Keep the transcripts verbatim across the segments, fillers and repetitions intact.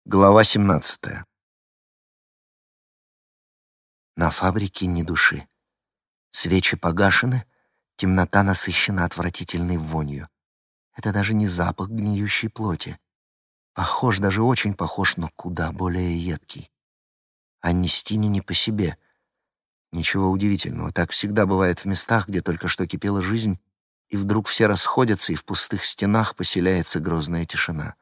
Глава семнадцатая. На фабрике ни души. Свечи погашены, темнота насыщена отвратительной вонью. Это даже не запах гниющей плоти. Похож, даже очень похож, но куда более едкий. Аннестине не по себе. Ничего удивительного, так всегда бывает в местах, где только что кипела жизнь, и вдруг все расходятся, и в пустых стенах поселяется грозная тишина.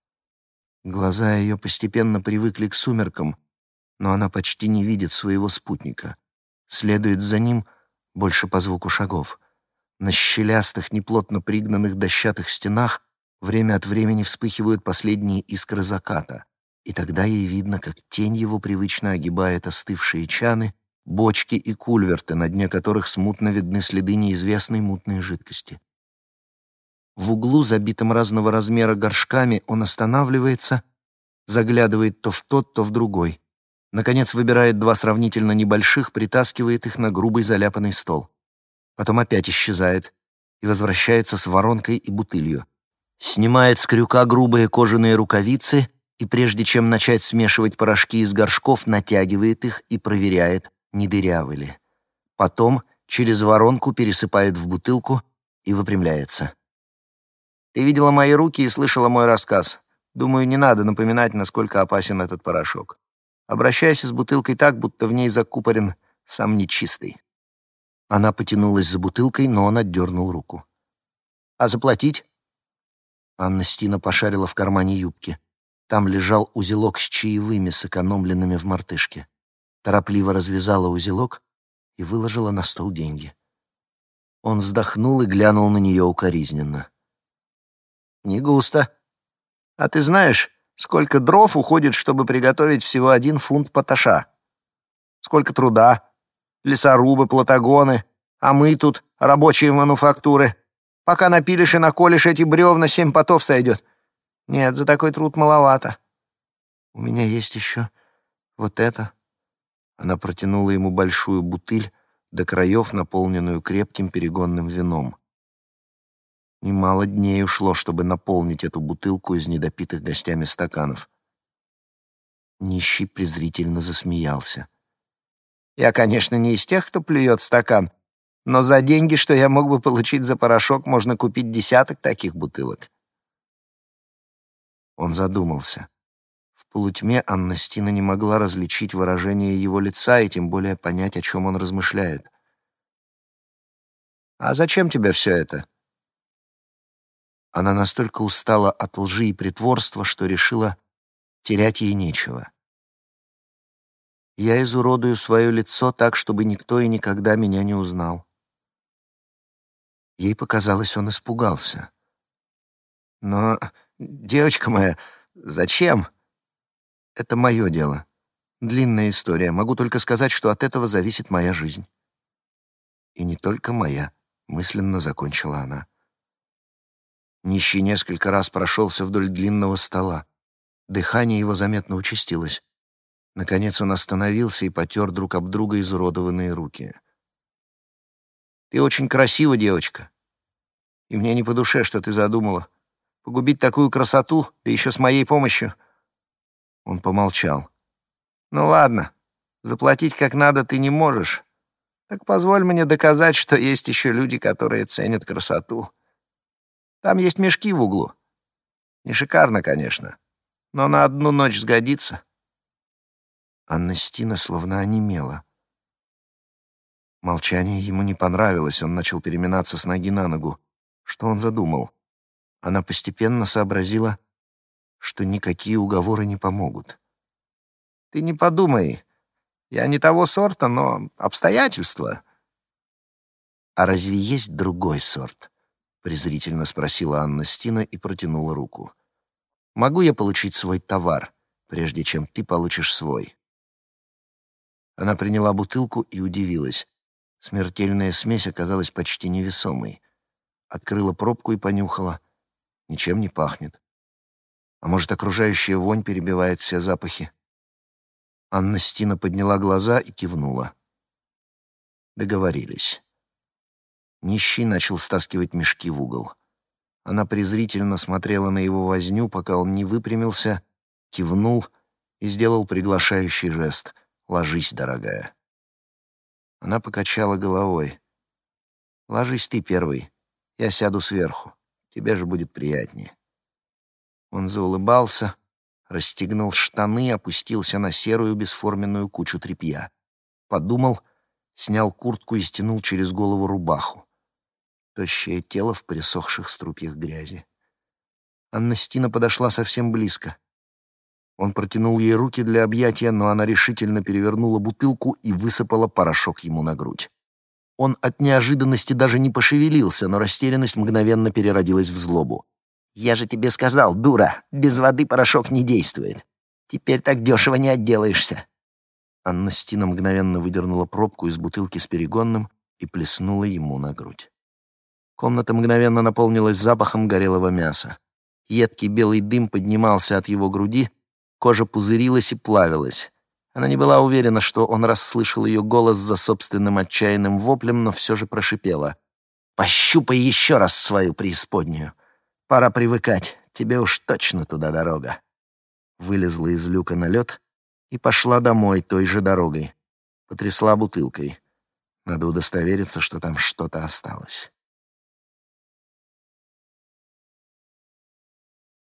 Глаза ее постепенно привыкли к сумеркам, но она почти не видит своего спутника. Следует за ним больше по звуку шагов. На щелястых, неплотно пригнанных дощатых стенах время от времени вспыхивают последние искры заката, и тогда ей видно, как тень его привычно огибает остывшие чаны, бочки и кульверты, на дне которых смутно видны следы неизвестной мутной жидкости. В углу, забитом разного размера горшками, он останавливается, заглядывает то в тот, то в другой. Наконец выбирает два сравнительно небольших, притаскивает их на грубый заляпанный стол. Потом опять исчезает и возвращается с воронкой и бутылью. Снимает с крюка грубые кожаные рукавицы и, прежде чем начать смешивать порошки из горшков, натягивает их и проверяет, не дырявы ли. Потом через воронку пересыпает в бутылку и выпрямляется. «Ты видела мои руки и слышала мой рассказ. Думаю, не надо напоминать, насколько опасен этот порошок. Обращайся с бутылкой так, будто в ней закупорен сам нечистый». Она потянулась за бутылкой, но он отдернул руку. «А заплатить?» Аннестина пошарила в кармане юбки. Там лежал узелок с чаевыми, сэкономленными в мартышке. Торопливо развязала узелок и выложила на стол деньги. Он вздохнул и глянул на нее укоризненно. «Не густо. А ты знаешь, сколько дров уходит, чтобы приготовить всего один фунт поташа? Сколько труда? Лесорубы, платагоны, а мы тут, рабочие мануфактуры. Пока напилишь и наколешь эти бревна, семь потов сойдет. Нет, за такой труд маловато. У меня есть еще вот это». Она протянула ему большую бутыль, до краев наполненную крепким перегонным вином. Немало дней ушло, чтобы наполнить эту бутылку из недопитых гостями стаканов. Нищий презрительно засмеялся. «Я, конечно, не из тех, кто плюет в стакан, но за деньги, что я мог бы получить за порошок, можно купить десяток таких бутылок». Он задумался. В полутьме Аннестина не могла различить выражение его лица и тем более понять, о чем он размышляет. «А зачем тебе все это?» Она настолько устала от лжи и притворства, что решила, терять ей нечего. «Я изуродую свое лицо так, чтобы никто и никогда меня не узнал». Ей показалось, он испугался. «Но, девочка моя, зачем?» «Это мое дело. Длинная история. Могу только сказать, что от этого зависит моя жизнь». «И не только моя», — мысленно закончила она. Нищий несколько раз прошелся вдоль длинного стола. Дыхание его заметно участилось. Наконец он остановился и потер друг об друга изуродованные руки. «Ты очень красива, девочка. И мне не по душе, что ты задумала. Погубить такую красоту, да еще с моей помощью». Он помолчал. «Ну ладно, заплатить как надо ты не можешь. Так позволь мне доказать, что есть еще люди, которые ценят красоту. Там есть мешки в углу. Не шикарно, конечно, но на одну ночь сгодится». Аннестина словно онемела. Молчание ему не понравилось, он начал переминаться с ноги на ногу. Что он задумал? Она постепенно сообразила, что никакие уговоры не помогут. «Ты не подумай, я не того сорта, но обстоятельства». «А разве есть другой сорт?» — презрительно спросила Аннестина и протянула руку. «Могу я получить свой товар, прежде чем ты получишь свой?» Она приняла бутылку и удивилась. Смертельная смесь оказалась почти невесомой. Открыла пробку и понюхала. Ничем не пахнет. А может, окружающая вонь перебивает все запахи? Аннестина подняла глаза и кивнула. Договорились. Нищий начал стаскивать мешки в угол. Она презрительно смотрела на его возню, пока он не выпрямился, кивнул и сделал приглашающий жест. «Ложись, дорогая». Она покачала головой. «Ложись ты первый. Я сяду сверху. Тебе же будет приятнее». Он заулыбался, расстегнул штаны, опустился на серую бесформенную кучу тряпья. Подумал, снял куртку и стянул через голову рубаху. Тощее тело в пересохших струпьях грязи. Анна-Стина подошла совсем близко. Он протянул ей руки для объятия, но она решительно перевернула бутылку и высыпала порошок ему на грудь. Он от неожиданности даже не пошевелился, но растерянность мгновенно переродилась в злобу. «Я же тебе сказал, дура, без воды порошок не действует. Теперь так дешево не отделаешься». Анна-Стина мгновенно выдернула пробку из бутылки с перегонным и плеснула ему на грудь. Комната мгновенно наполнилась запахом горелого мяса. Едкий белый дым поднимался от его груди, кожа пузырилась и плавилась. Она не была уверена, что он расслышал ее голос за собственным отчаянным воплем, но все же прошипела: «Пощупай еще раз свою преисподнюю. Пора привыкать, тебе уж точно туда дорога». Вылезла из люка на лед и пошла домой той же дорогой. Потрясла бутылкой. Надо удостовериться, что там что-то осталось.